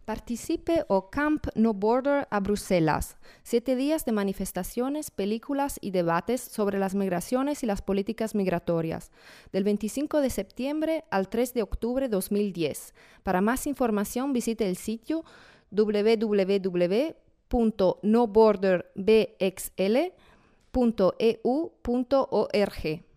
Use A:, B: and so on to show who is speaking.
A: Participe o Camp No Border a Bruselas. 7 días de manifestaciones, películas y debates sobre las migraciones y las políticas migratorias. Del 25 de septiembre al 3 de octubre de 2010. Para más información visite el sitio www.noborderbxl.eu.org.